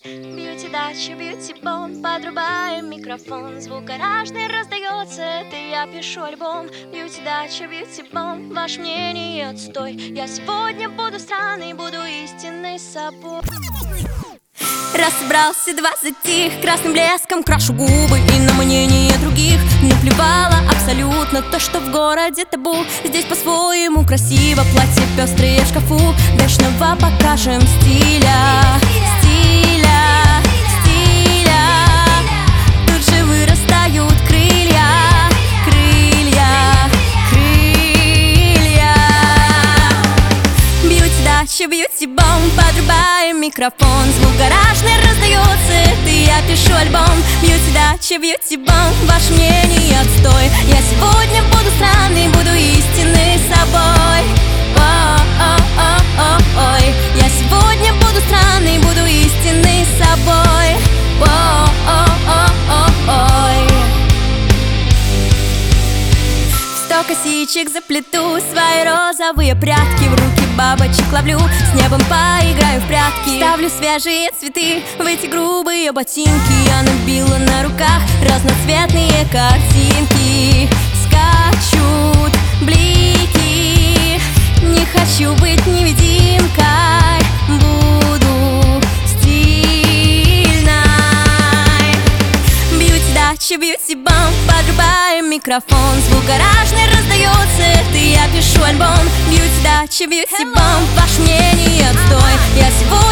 Бьюти дача, бьюти бом, подрубаем микрофон. Звук гаражный раздается, это я пишу альбом. Бьюти дача, бьюти бом, ваше мнение отстой. Я сегодня буду странной, буду истинной собой. Раз собрался, два затих, красным блеском крашу губы. И на мнение других наплевала абсолютно то, что в городе табу. Здесь по-своему красиво, платье пестрые в шкафу. Вечного покажем стиля. Тут же вырастают крылья. Бьюти дача, бьюти бом, подрубаем микрофон. Звук гаражный раздается, это я пишу альбом. Бьюти дача, бьюти бом, ваше мнение отстой. Я сегодня буду странной, буду истинной собой. Ой, я сегодня буду странной, буду истинной собой. Ой. 100 косичек заплету, свои розовые прятки, в руки бабочек ловлю, с небом поиграю в прятки. Ставлю свежие цветы в эти грубые ботинки. Я набила на руках разноцветные картинки. Скачут блики, не хочу быть невидимкой, буду стильной. Бьюти дача, бьюти бом, подрубаем микрофон. Звук гаражный раздается, это я пишу альбом. Бьюти дача, бьюти бом, ваше мнение отстой. Я сегодня